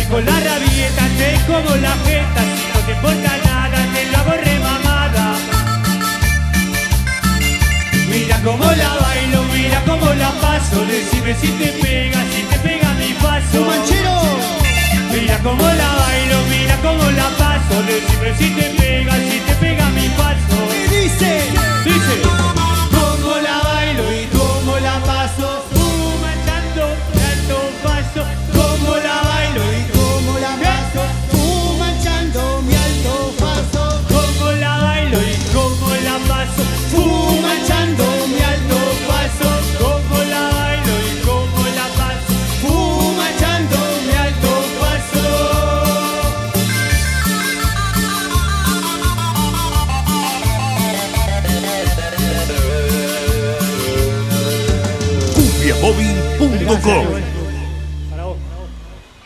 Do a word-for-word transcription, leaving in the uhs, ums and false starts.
con la rabieta, te como la jeta. Si no te importa nada, te la hago remamada. Mira cómo la bailo, mira cómo la paso. Decime si te pega, si te pega mi paso. ¡Manchero! Mira cómo la bailo, mira cómo la paso. Decime si te pega, si te pega mi paso. ¿Qué dice? Dice, cómo la bailo y cómo la paso. Tú manchando mi alto paso. Cómo la bailo y ¿Cómo la paso? Tú manchando mi alto paso. cómo la bailo y cómo la paso. Tú manchando mi alto paso. Cómo la bailo y cómo la paso. Tú manchando mi alto paso. cumbia móvil punto com